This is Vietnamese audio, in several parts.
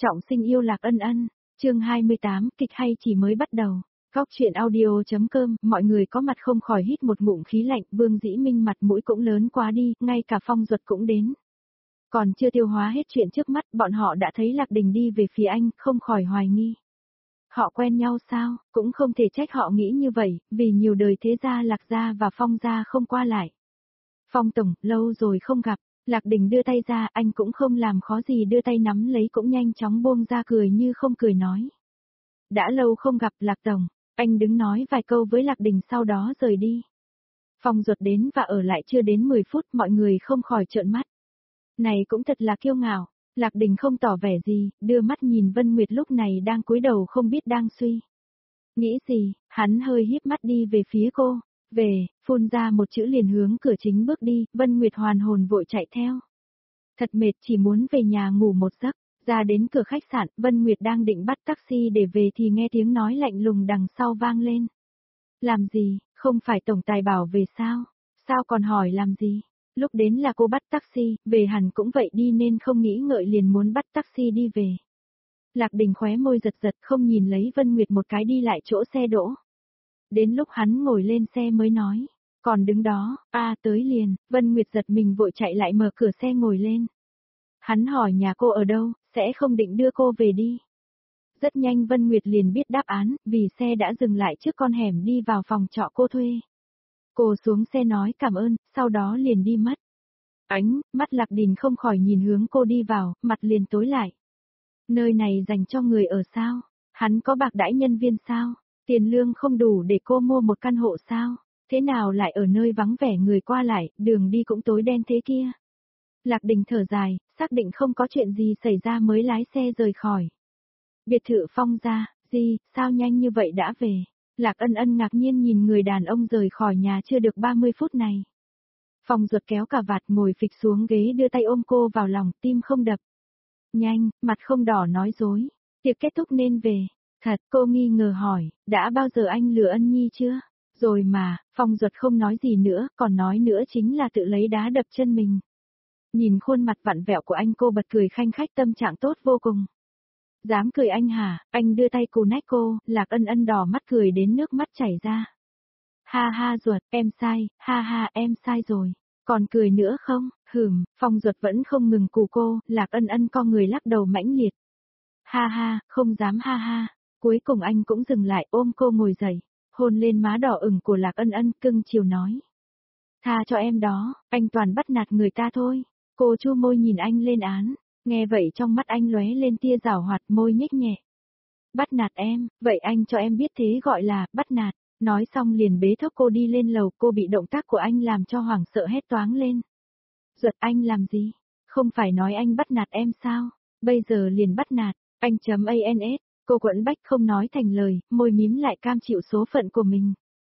Trọng sinh yêu Lạc Ân Ân, chương 28, kịch hay chỉ mới bắt đầu. Góc truyện audio.com, mọi người có mặt không khỏi hít một ngụm khí lạnh, Vương Dĩ Minh mặt mũi cũng lớn quá đi, ngay cả Phong Duật cũng đến. Còn chưa tiêu hóa hết chuyện trước mắt, bọn họ đã thấy Lạc Đình đi về phía anh, không khỏi hoài nghi. Họ quen nhau sao, cũng không thể trách họ nghĩ như vậy, vì nhiều đời thế gia Lạc gia và Phong gia không qua lại. Phong tổng, lâu rồi không gặp. Lạc Đình đưa tay ra, anh cũng không làm khó gì đưa tay nắm lấy cũng nhanh chóng buông ra cười như không cười nói. Đã lâu không gặp Lạc tổng, anh đứng nói vài câu với Lạc Đình sau đó rời đi. Phong Duật đến và ở lại chưa đến 10 phút mọi người không khỏi trợn mắt. Này cũng thật là kiêu ngạo, Lạc Đình không tỏ vẻ gì, đưa mắt nhìn Vân Nguyệt lúc này đang cúi đầu không biết đang suy. Nghĩ gì, hắn hơi híp mắt đi về phía cô. Về, phun ra một chữ liền hướng cửa chính bước đi, Vân Nguyệt hoàn hồn vội chạy theo. Thật mệt chỉ muốn về nhà ngủ một giấc, ra đến cửa khách sạn, Vân Nguyệt đang định bắt taxi để về thì nghe tiếng nói lạnh lùng đằng sau vang lên. Làm gì, không phải tổng tài bảo về sao? Sao còn hỏi làm gì? Lúc đến là cô bắt taxi, về hẳn cũng vậy đi nên không nghĩ ngợi liền muốn bắt taxi đi về. Lạc Đình khóe môi giật giật không nhìn lấy Vân Nguyệt một cái đi lại chỗ xe đỗ. Đến lúc hắn ngồi lên xe mới nói, còn đứng đó, tới liền, Vân Nguyệt giật mình vội chạy lại mở cửa xe ngồi lên. Hắn hỏi nhà cô ở đâu, sẽ không định đưa cô về đi. Rất nhanh Vân Nguyệt liền biết đáp án, vì xe đã dừng lại trước con hẻm đi vào phòng trọ cô thuê. Cô xuống xe nói cảm ơn, sau đó liền đi mất. Mắt Lạc Đình không khỏi nhìn hướng cô đi vào, mặt liền tối lại. Nơi này dành cho người ở sao? Hắn có bạc đãi nhân viên sao? Tiền lương không đủ để cô mua một căn hộ sao? Thế nào lại ở nơi vắng vẻ người qua lại, đường đi cũng tối đen thế kia? Lạc Đình thở dài, xác định không có chuyện gì xảy ra mới lái xe rời khỏi. Biệt thự Phong gia, gì, sao nhanh như vậy đã về? Lạc Ân Ân ngạc nhiên nhìn người đàn ông rời khỏi nhà chưa được 30 phút này. Phong Duật kéo cà vạt ngồi phịch xuống ghế đưa tay ôm cô vào lòng, tim không đập. Nhanh, mặt không đỏ nói dối. Tiệc kết thúc nên về. Thật, cô nghi ngờ hỏi, đã bao giờ anh lừa Ân Nhi chưa? Rồi mà, Phong Duật không nói gì nữa, còn nói nữa chính là tự lấy đá đập chân mình. Nhìn khuôn mặt vặn vẹo của anh cô bật cười khanh khách tâm trạng tốt vô cùng. Dám cười anh hả? Anh đưa tay cù nách cô, Lạc Ân Ân đỏ mắt cười đến nước mắt chảy ra. Ha ha Duật, em sai, ha ha em sai rồi. Còn cười nữa không? Phong Duật vẫn không ngừng cù cô, Lạc Ân Ân co người lắc đầu mãnh liệt. Ha ha, không dám ha ha. Cuối cùng anh cũng dừng lại ôm cô ngồi dậy, hôn lên má đỏ ửng của Lạc Ân Ân cưng chiều nói. Tha cho em đó, anh toàn bắt nạt người ta thôi. Cô chu môi nhìn anh lên án, nghe vậy trong mắt anh lóe lên tia giảo hoạt môi nhếch nhẹ. Bắt nạt em, vậy anh cho em biết thế gọi là bắt nạt. Nói xong liền bế thốc cô đi lên lầu, cô bị động tác của anh làm cho hoảng sợ hét toáng lên. Duật anh làm gì? Không phải nói anh bắt nạt em sao? Bây giờ liền bắt nạt, anh.ans. Cô quẫn bách không nói thành lời, môi mím lại cam chịu số phận của mình.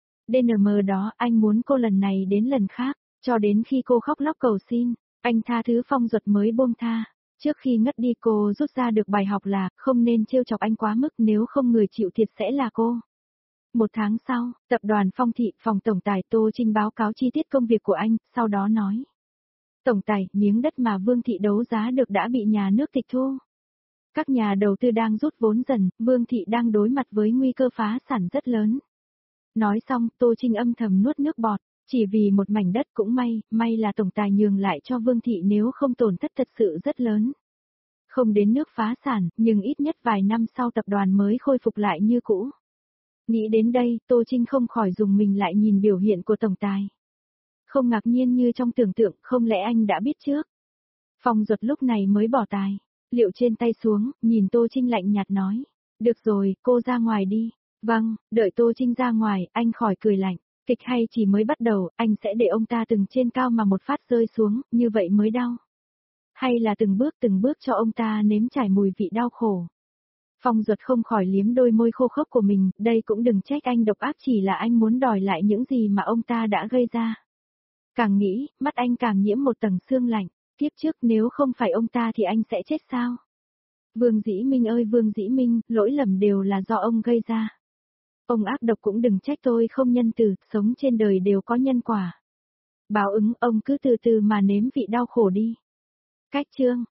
DNM đó, anh muốn cô lần này đến lần khác, cho đến khi cô khóc lóc cầu xin, anh tha thứ Phong Duật mới buông tha. Trước khi ngất đi cô rút ra được bài học là không nên trêu chọc anh quá mức, nếu không người chịu thiệt sẽ là cô. Một tháng sau, tập đoàn Phong Thị, phòng tổng tài Tô Trinh báo cáo chi tiết công việc của anh, sau đó nói. Tổng tài, miếng đất mà Vương Thị đấu giá được đã bị nhà nước tịch thu. Các nhà đầu tư đang rút vốn dần, Vương Thị đang đối mặt với nguy cơ phá sản rất lớn. Nói xong, Tô Trinh âm thầm nuốt nước bọt, chỉ vì một mảnh đất cũng may là tổng tài nhường lại cho Vương Thị nếu không tổn thất thật sự rất lớn. Không đến nước phá sản, nhưng ít nhất vài năm sau tập đoàn mới khôi phục lại như cũ. Nghĩ đến đây, Tô Trinh không khỏi dùng mình lại nhìn biểu hiện của tổng tài. Không ngạc nhiên như trong tưởng tượng, không lẽ anh đã biết trước. Phong Duật lúc này mới bỏ tài, liệu trên tay xuống, nhìn Tô Trinh lạnh nhạt nói. Được rồi, cô ra ngoài đi. Vâng, đợi Tô Trinh ra ngoài, anh khỏi cười lạnh. Kịch hay chỉ mới bắt đầu, anh sẽ để ông ta từng trên cao mà một phát rơi xuống, như vậy mới đau. Hay là từng bước cho ông ta nếm trải mùi vị đau khổ. Phong Duật không khỏi liếm đôi môi khô khốc của mình, đây cũng đừng trách anh độc ác, chỉ là anh muốn đòi lại những gì mà ông ta đã gây ra. Càng nghĩ, mắt anh càng nhiễm một tầng sương lạnh, tiếp trước nếu không phải ông ta thì anh sẽ chết sao? Vương Dĩ Minh ơi Vương Dĩ Minh, lỗi lầm đều là do ông gây ra. Ông ác độc cũng đừng trách tôi không nhân từ, sống trên đời đều có nhân quả. Báo ứng, ông cứ từ từ mà nếm vị đau khổ đi. Cách chương